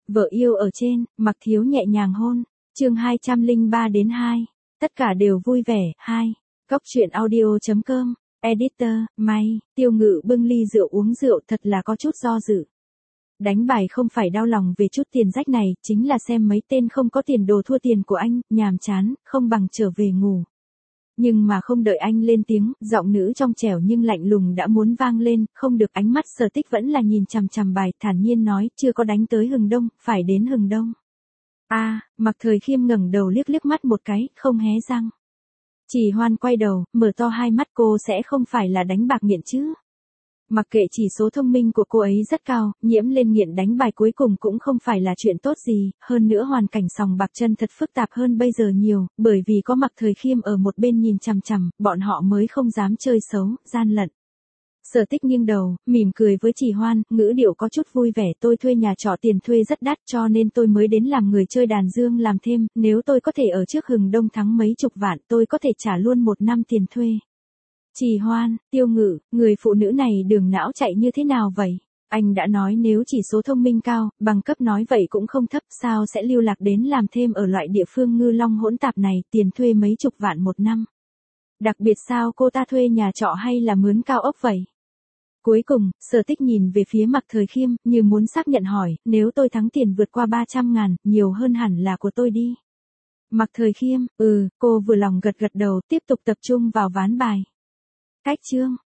Vợ yêu ở trên, Mặc Thiếu nhẹ nhàng hôn. Chương 203-2. Tất cả đều vui vẻ. 2. Góc truyện audio.com. Editor, May. Tiêu Ngự bưng ly rượu uống rượu thật là có chút do dự. Đánh bài không phải đau lòng về chút tiền rách này, chính là xem mấy tên không có tiền đồ thua tiền của anh, nhàm chán, không bằng trở về ngủ. Nhưng mà không đợi anh lên tiếng, giọng nữ trong trẻo nhưng lạnh lùng đã muốn vang lên, không được. Ánh mắt Sở Tích vẫn là nhìn chằm chằm bài, thản nhiên nói, chưa có đánh tới Hừng Đông, phải đến Hừng Đông. Mặc Thời Khiêm ngẩng đầu liếc mắt một cái, không hé răng. Chỉ Hoan quay đầu, mở to hai mắt, cô sẽ không phải là đánh bạc nghiện chứ? Mặc kệ chỉ số thông minh của cô ấy rất cao, nhiễm lên nghiện đánh bài cuối cùng cũng không phải là chuyện tốt gì, hơn nữa hoàn cảnh sòng bạc chân thật phức tạp hơn bây giờ nhiều, bởi vì có Mặc Thời Khiêm ở một bên nhìn chằm chằm, bọn họ mới không dám chơi xấu, gian lận. Sở Tích nghiêng đầu, mỉm cười với Chỉ Hoan, ngữ điệu có chút vui vẻ, tôi thuê nhà trọ tiền thuê rất đắt cho nên tôi mới đến làm người chơi đàn dương làm thêm, nếu tôi có thể ở trước Hừng Đông thắng mấy chục vạn tôi có thể trả luôn 1 năm tiền thuê. Chỉ Hoan, Tiêu Ngự, người phụ nữ này đường não chạy như thế nào vậy? Anh đã nói nếu chỉ số thông minh cao, bằng cấp nói vậy cũng không thấp, sao sẽ lưu lạc đến làm thêm ở loại địa phương ngư long hỗn tạp này, tiền thuê mấy chục vạn 1 năm. Đặc biệt sao cô ta thuê nhà trọ hay là mướn cao ốc vậy? Cuối cùng, Sở Tích nhìn về phía Mặc Thời Khiêm, như muốn xác nhận hỏi, nếu tôi thắng tiền vượt qua 300.000, nhiều hơn hẳn là của tôi đi. Mặc Thời Khiêm, cô vừa lòng gật đầu, tiếp tục tập trung vào ván bài. Cách chương.